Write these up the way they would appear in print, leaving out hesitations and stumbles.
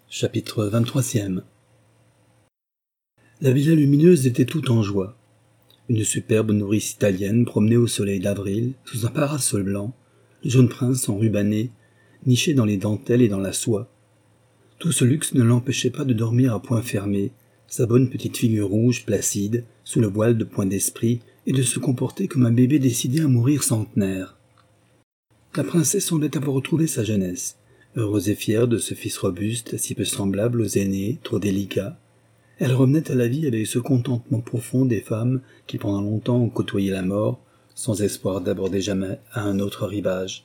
Chapitre 23e. La villa lumineuse était toute en joie. Une superbe nourrice italienne promenait au soleil d'avril, sous un parasol blanc, le jeune prince enrubanné, niché dans les dentelles et dans la soie. Tout ce luxe ne l'empêchait pas de dormir à poings fermés, sa bonne petite figure rouge, placide, sous le voile de point d'esprit, et de se comporter comme un bébé décidé à mourir centenaire. La princesse semblait avoir retrouvé sa jeunesse, heureuse et fière de ce fils robuste, si peu semblable aux aînés, trop délicats. Elle revenait à la vie avec ce contentement profond des femmes qui pendant longtemps ont côtoyé la mort, sans espoir d'aborder jamais à un autre rivage.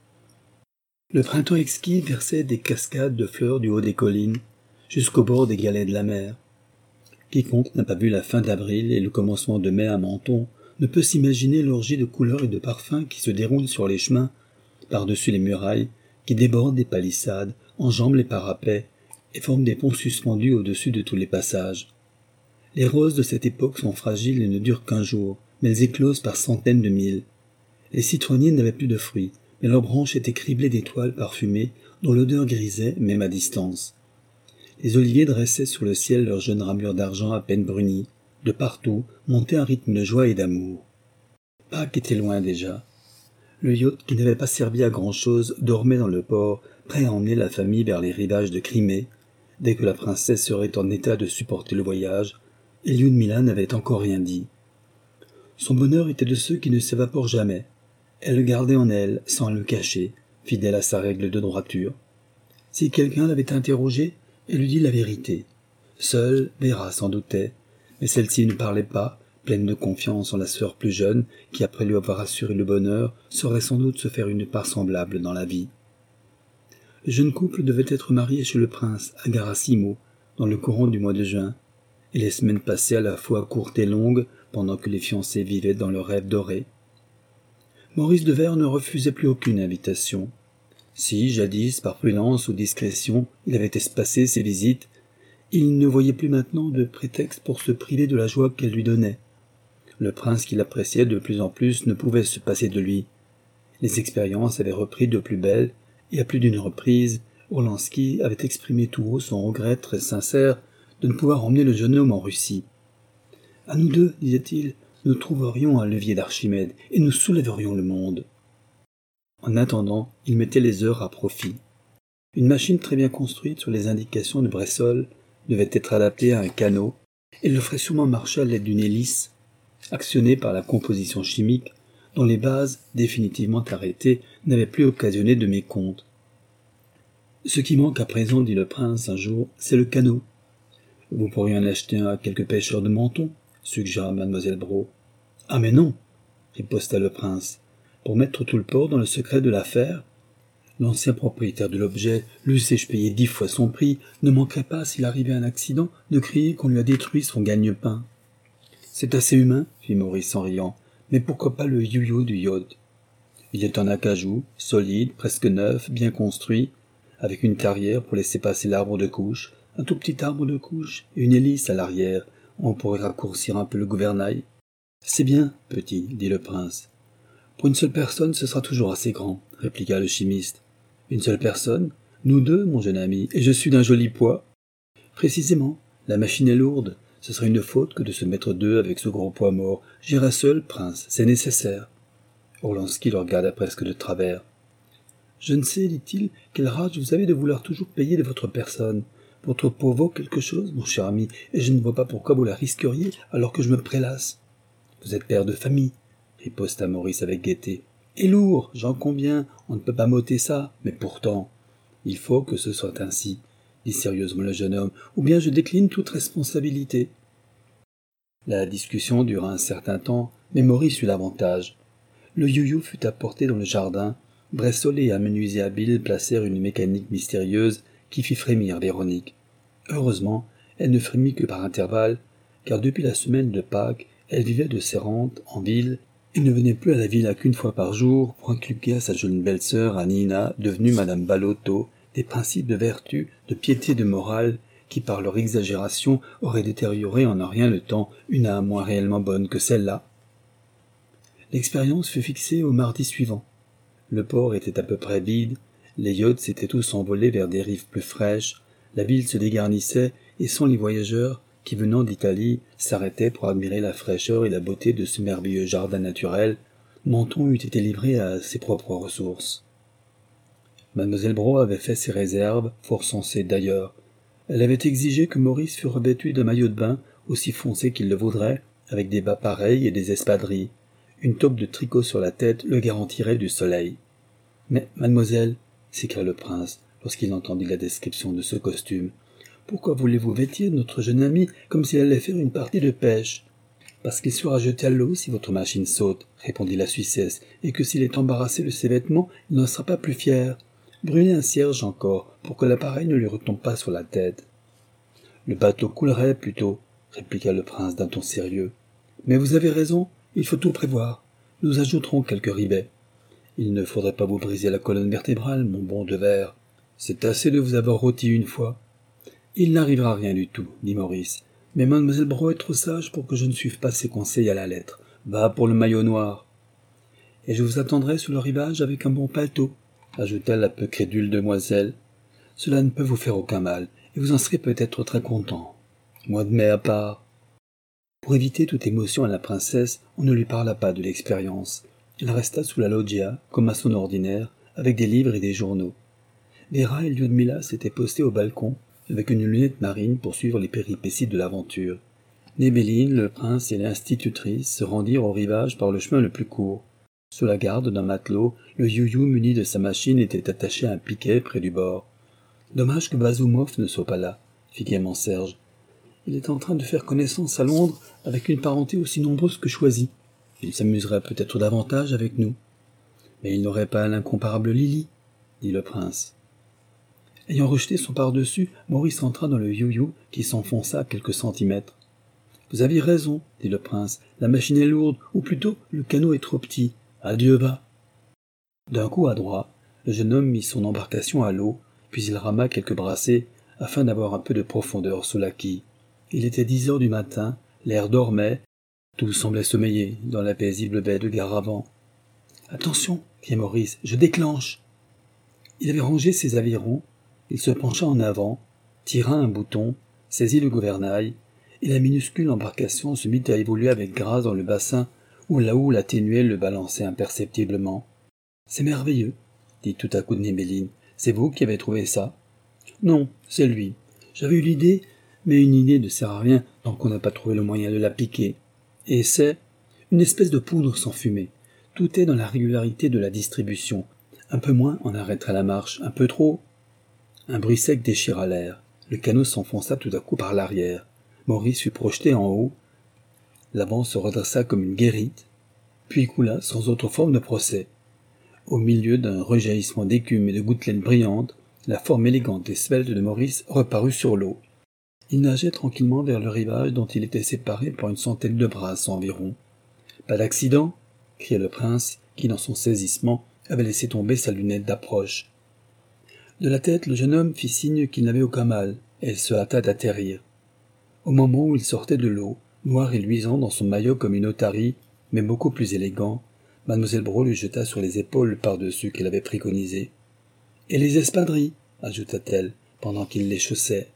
Le printemps exquis versait des cascades de fleurs du haut des collines, jusqu'au bord des galets de la mer. Quiconque n'a pas vu la fin d'avril et le commencement de mai à Menton ne peut s'imaginer l'orgie de couleurs et de parfums qui se déroule sur les chemins, par-dessus les murailles, qui débordent des palissades, enjambent les parapets et forment des ponts suspendus au-dessus de tous les passages. Les roses de cette époque sont fragiles et ne durent qu'un jour, mais elles éclosent par centaines de mille. Les citronniers n'avaient plus de fruits, mais leurs branches étaient criblées d'étoiles parfumées dont l'odeur grisait même à distance. Les oliviers dressaient sur le ciel leurs jeunes ramures d'argent à peine brunies. De partout montait un rythme de joie et d'amour. Pâques était loin déjà. Le yacht, qui n'avait pas servi à grand-chose, dormait dans le port, prêt à emmener la famille vers les rivages de Crimée, dès que la princesse serait en état de supporter le voyage, et Lyudmila n'avait encore rien dit. Son bonheur était de ceux qui ne s'évaporent jamais. Elle le gardait en elle, sans le cacher, fidèle à sa règle de droiture. Si quelqu'un l'avait interrogée, elle lui dit la vérité. Seule, Véra s'en doutait, mais celle-ci ne parlait pas, pleine de confiance en la sœur plus jeune, qui, après lui avoir assuré le bonheur, saurait sans doute se faire une part semblable dans la vie. Le jeune couple devait être marié chez le prince, à Garassimo, dans le courant du mois de juin, et les semaines passaient à la fois courtes et longues, pendant que les fiancés vivaient dans leurs rêves dorés. Maurice de Vere ne refusait plus aucune invitation. Si, jadis, par prudence ou discrétion, il avait espacé ses visites, il ne voyait plus maintenant de prétexte pour se priver de la joie qu'elle lui donnait. Le prince qui l'appréciait de plus en plus ne pouvait se passer de lui. Les expériences avaient repris de plus belle, et à plus d'une reprise, Orlansky avait exprimé tout haut son regret très sincère de ne pouvoir emmener le jeune homme en Russie. « À nous deux, disait-il, nous trouverions un levier d'Archimède, et nous soulèverions le monde. » En attendant, il mettait les heures à profit. Une machine très bien construite sur les indications de Bressol devait être adaptée à un canot, et le ferait sûrement marcher à l'aide d'une hélice, actionnée par la composition chimique, dont les bases, définitivement arrêtées, n'avaient plus occasionné de mécompte. « Ce qui manque à présent, dit le prince un jour, c'est le canot. Vous pourriez en acheter un à quelques pêcheurs de Menton, suggéra mademoiselle Brault. Ah mais non, riposta le prince. Pour mettre tout le port dans le secret de l'affaire, l'ancien propriétaire de l'objet, l'eussé-je payé 10 fois son prix, ne manquerait pas, s'il arrivait un accident, de crier qu'on lui a détruit son gagne-pain. C'est assez humain, fit Maurice en riant, mais pourquoi pas le you-you du yacht? Il est en acajou, solide, presque neuf, bien construit, avec une carrière pour laisser passer l'arbre de couche, un tout petit arbre de couche et une hélice à l'arrière, où on pourrait raccourcir un peu le gouvernail. C'est bien, petit, dit le prince. Pour une seule personne, ce sera toujours assez grand, répliqua le chimiste. Une seule personne? Nous deux, mon jeune ami, et je suis d'un joli poids. Précisément, la machine est lourde. Ce serait une faute que de se mettre deux avec ce gros poids mort. J'irai seul, prince, c'est nécessaire. Orlansky le regarda presque de travers. Je ne sais, dit-il, quelle rage vous avez de vouloir toujours payer de votre personne. Votre peau vaut quelque chose, mon cher ami, et je ne vois pas pourquoi vous la risqueriez alors que je me prélasse. Vous êtes père de famille, riposta Maurice avec gaieté. Et lourd, j'en conviens, on ne peut pas m'ôter ça, mais pourtant, il faut que ce soit ainsi, dit sérieusement le jeune homme, ou bien je décline toute responsabilité. La discussion dura un certain temps, mais Maurice eut l'avantage. Le you-you fut apporté dans le jardin. Bressol et un menuisier habile placèrent une mécanique mystérieuse qui fit frémir Véronique. Heureusement, elle ne frémit que par intervalles, car depuis la semaine de Pâques, elle vivait de ses rentes en ville et ne venait plus à la villa qu'une fois par jour pour inculquer à sa jeune belle-sœur, à Nina, devenue madame Ballotto, des principes de vertu, de piété, de morale, qui par leur exagération auraient détérioré en un rien le temps une âme moins réellement bonne que celle-là. L'expérience fut fixée au mardi suivant. Le port était à peu près vide, les yachts s'étaient tous envolés vers des rives plus fraîches, La ville se dégarnissait, et sans les voyageurs qui, venant d'Italie, s'arrêtaient pour admirer la fraîcheur et la beauté de ce merveilleux jardin naturel, Menton eût été livré à ses propres ressources. Mademoiselle Braun avait fait ses réserves, fort sensées d'ailleurs. Elle avait exigé que Maurice fût revêtu d'un maillot de bain aussi foncé qu'il le vaudrait, avec des bas pareils et des espadrilles. Une taupe de tricot sur la tête le garantirait du soleil. « Mais, mademoiselle, s'écria le prince, lorsqu'il entendit la description de ce costume, pourquoi voulez-vous vêtir notre jeune ami comme s'il allait faire une partie de pêche ? Parce qu'il sera jeté à l'eau si votre machine saute, répondit la Suissesse, et que s'il est embarrassé de ses vêtements, il n'en sera pas plus fier. Brûlez un cierge encore, pour que l'appareil ne lui retombe pas sur la tête. Le bateau coulerait plutôt, répliqua le prince d'un ton sérieux. Mais vous avez raison, il faut tout prévoir. Nous ajouterons quelques rivets. Il ne faudrait pas vous briser la colonne vertébrale, mon bon de Verre. C'est assez de vous avoir rôti une fois. Il n'arrivera rien du tout, dit Maurice. Mais mademoiselle Braun est trop sage pour que je ne suive pas ses conseils à la lettre. Va pour le maillot noir. Et je vous attendrai sur le rivage avec un bon paletot, ajouta la peu crédule demoiselle. Cela ne peut vous faire aucun mal, et vous en serez peut-être très content. Mois de mai à part. Pour éviter toute émotion à la princesse, on ne lui parla pas de l'expérience. Elle resta sous la loggia, comme à son ordinaire, avec des livres et des journaux. Véra et Lyudmila s'étaient postés au balcon, avec une lunette marine pour suivre les péripéties de l'aventure. Nébeline, le prince et l'institutrice se rendirent au rivage par le chemin le plus court. Sous la garde d'un matelot, le you-you muni de sa machine était attaché à un piquet près du bord. Dommage que Bazoumov ne soit pas là, fit gaiement Serge. Il est en train de faire connaissance à Londres avec une parenté aussi nombreuse que choisie. Il s'amuserait peut-être davantage avec nous. Mais il n'aurait pas l'incomparable Lily, dit le prince. Ayant rejeté son par-dessus, Maurice entra dans le you-you qui s'enfonça à quelques centimètres. « Vous aviez raison, dit le prince, la machine est lourde, ou plutôt le canot est trop petit. Adieu bas. » D'un coup adroit, le jeune homme mit son embarcation à l'eau, puis il rama quelques brassées afin d'avoir un peu de profondeur sous la quille. Il était 10 heures du matin, l'air dormait, tout semblait sommeiller dans la paisible baie de Garavan. « Attention, cria Maurice, je déclenche. » Il avait rangé ses avirons. Il se pencha en avant, tira un bouton, saisit le gouvernail, et la minuscule embarcation se mit à évoluer avec grâce dans le bassin où la houle atténuée le balançait imperceptiblement. « C'est merveilleux, dit tout à coup Nébeline. C'est vous qui avez trouvé ça ? Non, c'est lui. J'avais eu l'idée, mais une idée ne sert à rien tant qu'on n'a pas trouvé le moyen de la piquer. Et c'est une espèce de poudre sans fumée. Tout est dans la régularité de la distribution. Un peu moins, on arrêterait la marche. Un peu trop. Un bruit sec déchira l'air. Le canot s'enfonça tout à coup par l'arrière. Maurice fut projeté en haut. L'avant se redressa comme une guérite, puis coula sans autre forme de procès. Au milieu d'un rejaillissement d'écume et de gouttelettes brillantes, la forme élégante et svelte de Maurice reparut sur l'eau. Il nageait tranquillement vers le rivage dont il était séparé par une centaine de brasses environ. « Pas d'accident » cria le prince, qui, dans son saisissement, avait laissé tomber sa lunette d'approche. De la tête, le jeune homme fit signe qu'il n'avait aucun mal, et il se hâta d'atterrir. Au moment où il sortait de l'eau, noir et luisant dans son maillot comme une otarie, mais beaucoup plus élégant, mademoiselle Braun lui jeta sur les épaules le par-dessus qu'elle avait préconisé. « Et les espadrilles » ajouta-t-elle, pendant qu'il les chaussait.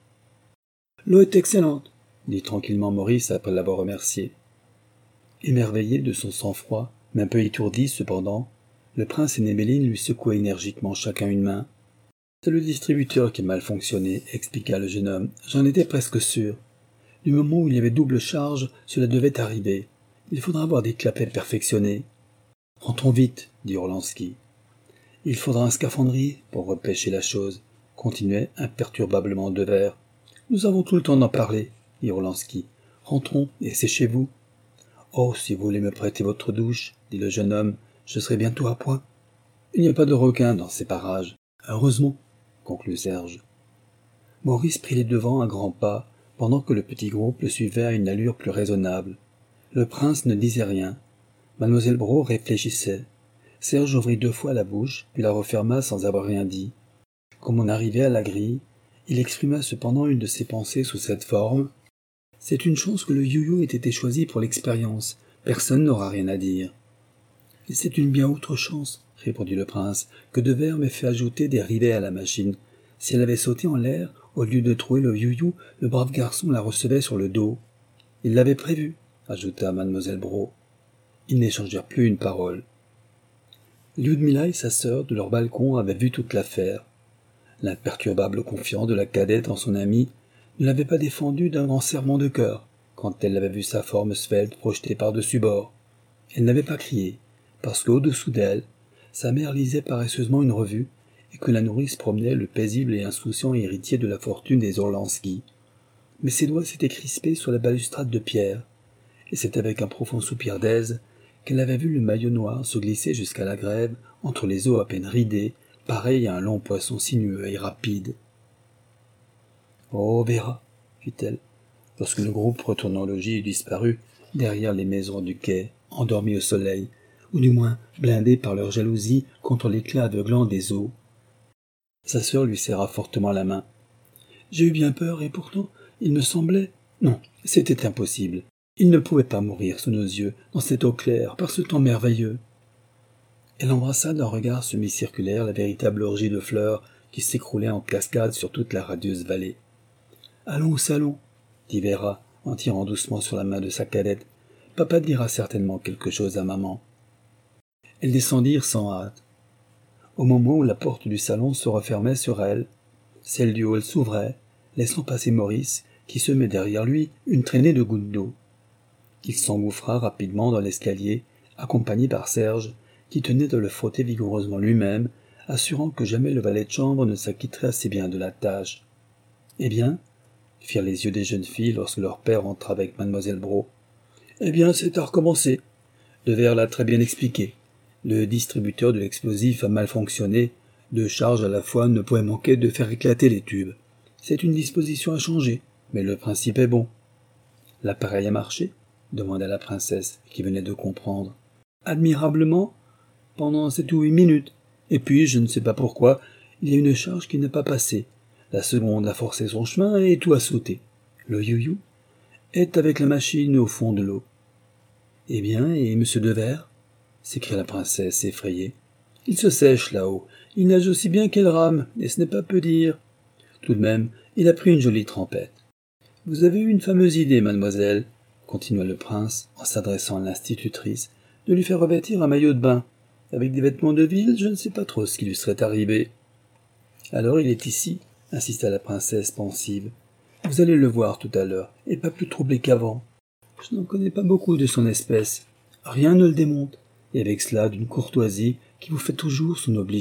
« L'eau est excellente » dit tranquillement Maurice après l'avoir remercié. Émerveillé de son sang-froid, mais un peu étourdi cependant, le prince et Nébeline lui secouaient énergiquement chacun une main. « C'est le distributeur qui a mal fonctionné, » expliqua le jeune homme. « J'en étais presque sûr. Du moment où il y avait double charge, cela devait arriver. Il faudra avoir des clapets perfectionnés. »« Rentrons vite, » dit Orlansky. « Il faudra un scaphandrier pour repêcher la chose, » continuait imperturbablement de Verre. « Nous avons tout le temps d'en parler, » dit Orlansky. « Rentrons et séchez-vous. »« Oh, si vous voulez me prêter votre douche, » dit le jeune homme, « je serai bientôt à point. »« Il n'y a pas de requins dans ces parages. »« Heureusement, » conclut Serge. Maurice prit les devants à grands pas, pendant que le petit groupe le suivait à une allure plus raisonnable. Le prince ne disait rien. Mademoiselle Braun réfléchissait. Serge ouvrit 2 fois la bouche, puis la referma sans avoir rien dit. Comme on arrivait à la grille, il exprima cependant une de ses pensées sous cette forme. « C'est une chance que le you-you ait été choisi pour l'expérience. Personne n'aura rien à dire. »« Et c'est une bien autre chance, » répondit le prince, « que de Verre m'ait fait ajouter des rivets à la machine. Si elle avait sauté en l'air, Au lieu de trouver le you-you, le brave garçon la recevait sur le dos. Il l'avait prévu, ajouta mademoiselle Braud. Ils n'échangèrent plus une parole. Lyudmila et sa sœur, de leur balcon, avaient vu toute l'affaire. L'imperturbable confiance de la cadette en son amie ne l'avait pas défendue d'un grand serrement de cœur quand elle avait vu sa forme svelte projetée par-dessus bord. Elle n'avait pas crié, parce qu'au-dessous d'elle, sa mère lisait paresseusement une revue et que la nourrice promenait le paisible et insouciant héritier de la fortune des Orlanski. Mais ses doigts s'étaient crispés sur la balustrade de pierre, et c'est avec un profond soupir d'aise qu'elle avait vu le maillot noir se glisser jusqu'à la grève entre les eaux à peine ridées, pareil à un long poisson sinueux et rapide. « Oh, Vera !» fit-elle, lorsque le groupe retournant au logis eut disparu derrière les maisons du quai, endormis au soleil, ou du moins blindés par leur jalousie contre l'éclat aveuglant des eaux. Sa sœur lui serra fortement la main. « J'ai eu bien peur, et pourtant, il me semblait... Non, c'était impossible. Il ne pouvait pas mourir sous nos yeux, dans cette eau claire, par ce temps merveilleux. » Elle embrassa d'un regard semi-circulaire la véritable orgie de fleurs qui s'écroulait en cascade sur toute la radieuse vallée. « Allons au salon, » dit Vera, en tirant doucement sur la main de sa cadette. « Papa dira certainement quelque chose à maman. » Elles descendirent sans hâte. Au moment où la porte du salon se refermait sur elle, celle du hall s'ouvrait, laissant passer Maurice, qui semait derrière lui une traînée de gouttes d'eau. Il s'engouffra rapidement dans l'escalier, accompagné par Serge, qui tenait de le frotter vigoureusement lui-même, assurant que jamais le valet de chambre ne s'acquitterait assez bien de la tâche. « Eh bien ?» firent les yeux des jeunes filles lorsque leur père entra avec mademoiselle Braud. « Eh bien, c'est à recommencer. Devers l'a très bien expliqué. Le distributeur de l'explosif a mal fonctionné. 2 charges à la fois ne pouvaient manquer de faire éclater les tubes. C'est une disposition à changer, mais le principe est bon. »« L'appareil a marché ?» demanda la princesse, qui venait de comprendre. « Admirablement, pendant 7 ou 8 minutes. Et puis, je ne sais pas pourquoi, il y a une charge qui n'a pas passé. La seconde a forcé son chemin et tout a sauté. Le you-you est avec la machine au fond de l'eau. »« Eh bien, et M. Devers ?» s'écria la princesse effrayée. « Il se sèche là-haut. Il nage aussi bien qu'elle rame, et ce n'est pas peu dire. Tout de même, il a pris une jolie trempette. Vous avez eu une fameuse idée, mademoiselle, continua le prince, en s'adressant à l'institutrice, de lui faire revêtir un maillot de bain. Avec des vêtements de ville, je ne sais pas trop ce qui lui serait arrivé. »« Alors il est ici, insista la princesse pensive. Vous allez le voir tout à l'heure, et pas plus troublé qu'avant. Je n'en connais pas beaucoup de son espèce. Rien ne le démonte, et avec cela d'une courtoisie qui vous fait toujours son obligé. »«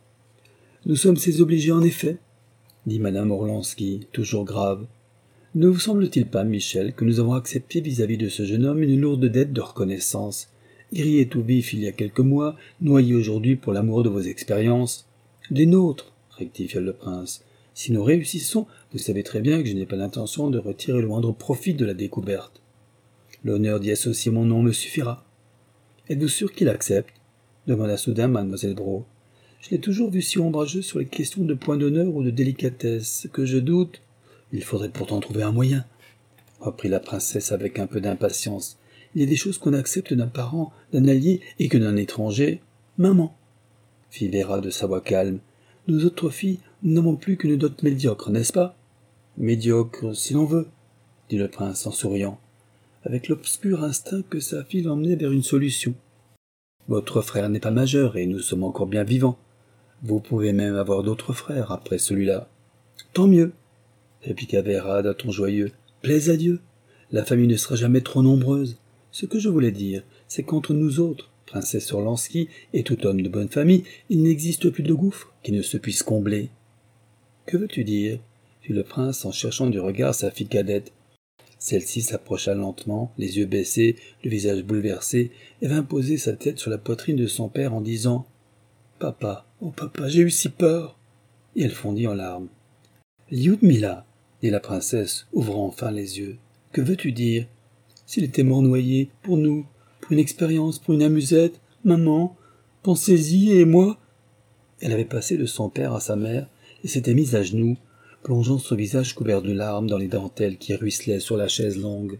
Nous sommes ses obligés en effet, » dit madame Orlanski, toujours grave. « Ne vous semble-t-il pas, Michel, que nous avons accepté vis-à-vis de ce jeune homme une lourde dette de reconnaissance, grillé tout vif il y a quelques mois, noyé aujourd'hui pour l'amour de vos expériences. Des nôtres, rectifia le prince. Si nous réussissons, vous savez très bien que je n'ai pas l'intention de retirer le moindre profit de la découverte. L'honneur d'y associer mon nom me suffira. Êtes-vous sûr qu'il accepte ? Demanda soudain mademoiselle Braud. Je l'ai toujours vu si ombrageux sur les questions de point d'honneur ou de délicatesse, que je doute. Il faudrait pourtant trouver un moyen, reprit la princesse avec un peu d'impatience. Il y a des choses qu'on accepte d'un parent, d'un allié, et que d'un étranger. Maman, fit Vera de sa voix calme, nous autres filles, nous n'avons plus qu'une dot médiocre, n'est-ce pas? Médiocre, si l'on veut, dit le prince en souriant, avec l'obscur instinct que sa fille l'emmenait vers une solution. Votre frère n'est pas majeur, et nous sommes encore bien vivants. Vous pouvez même avoir d'autres frères après celui-là. Tant mieux, répliqua Vera d'un ton joyeux. Plaise à Dieu, la famille ne sera jamais trop nombreuse. Ce que je voulais dire, c'est qu'entre nous autres, princesse Orlanski et tout homme de bonne famille, il n'existe plus de gouffre qui ne se puisse combler. Que veux-tu dire? Fit le prince en cherchant du regard sa fille cadette. Celle-ci s'approcha lentement, les yeux baissés, le visage bouleversé, et vint poser sa tête sur la poitrine de son père en disant « Papa, oh papa, j'ai eu si peur !» Et elle fondit en larmes. « Lyudmila, » dit la princesse, ouvrant enfin les yeux, « que veux-tu dire? S'il était mort noyé, pour nous, pour une expérience, pour une amusette, maman, pensez-y, et moi ?» Elle avait passé de son père à sa mère, et s'était mise à genoux, plongeant son visage couvert de larmes dans les dentelles qui ruisselaient sur la chaise longue.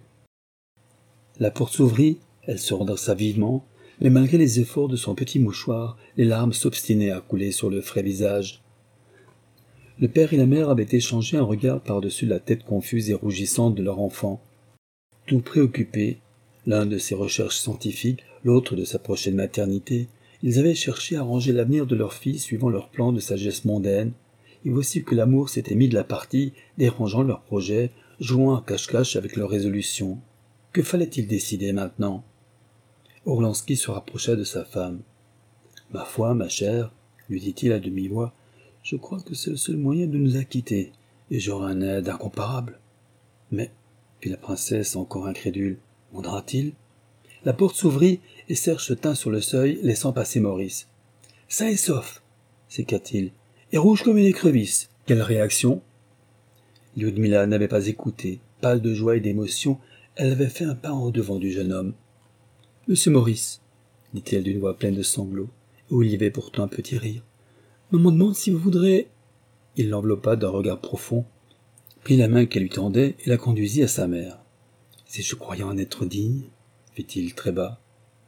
La porte s'ouvrit, elle se redressa vivement, mais malgré les efforts de son petit mouchoir, les larmes s'obstinaient à couler sur le frais visage. Le père et la mère avaient échangé un regard par-dessus la tête confuse et rougissante de leur enfant. Tout préoccupés, l'un de ses recherches scientifiques, l'autre de sa prochaine maternité, ils avaient cherché à arranger l'avenir de leur fille suivant leur plan de sagesse mondaine, et voici que l'amour s'était mis de la partie, dérangeant leurs projets, jouant à cache-cache avec leurs résolutions. Que fallait-il décider maintenant? Orlansky se rapprocha de sa femme. « Ma foi, ma chère, lui dit-il à demi-voix, je crois que c'est le seul moyen de nous acquitter, et j'aurai un aide incomparable. Mais, fit la princesse encore incrédule, mandera-t-il? La porte s'ouvrit et Serge se tint sur le seuil, laissant passer Maurice. Sain et sauf, s'écria-t-il, et rouge comme une écrevisse. Quelle réaction? Lyudmila n'avait pas écouté. Pâle de joie et d'émotion, elle avait fait un pas en devant du jeune homme. Monsieur Maurice, dit-elle d'une voix pleine de sanglots, où il y avait pourtant un petit rire, maman demande si vous voudrez... Il l'enveloppa d'un regard profond, prit la main qu'elle lui tendait et la conduisit à sa mère. Si je croyais en être digne, fit-il très bas.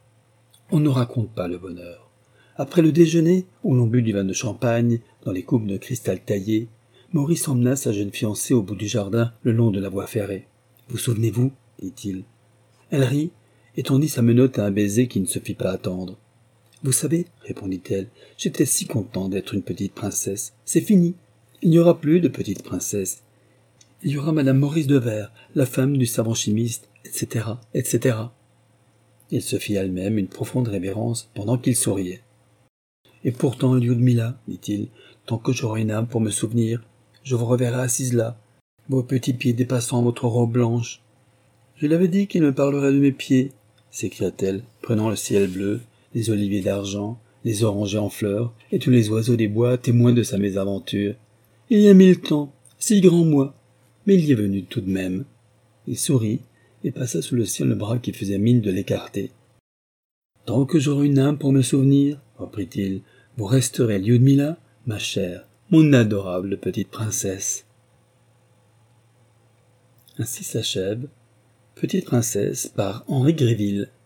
On ne raconte pas le bonheur. Après le déjeuner, où l'on but du vin de champagne, dans les coupes de cristal taillées, Maurice emmena sa jeune fiancée au bout du jardin, le long de la voie ferrée. Vous souvenez-vous, dit-il. Elle rit et tendit sa menotte à un baiser qui ne se fit pas attendre. Vous savez, répondit-elle, j'étais si content d'être une petite princesse. C'est fini. Il n'y aura plus de petite princesse. Il y aura Madame Maurice Devers, la femme du savant chimiste, etc., etc. Il se fit elle-même une profonde révérence pendant qu'il souriait. Et pourtant, Lyudmila, dit-il, tant que j'aurai une âme pour me souvenir, je vous reverrai assise là, vos petits pieds dépassant votre robe blanche. Je l'avais dit qu'il me parlerait de mes pieds, s'écria-t-elle, prenant le ciel bleu, les oliviers d'argent, les orangers en fleurs, et tous les oiseaux des bois témoins de sa mésaventure. Il y a 1000 temps, 6 grands mois, mais il y est venu tout de même. Il sourit, et passa sous le ciel le bras qui faisait mine de l'écarter. Tant que j'aurai une âme pour me souvenir, reprit-il, vous resterez Lyudmila, ma chère, mon adorable petite princesse. Ainsi s'achève Petite princesse par Henri Gréville.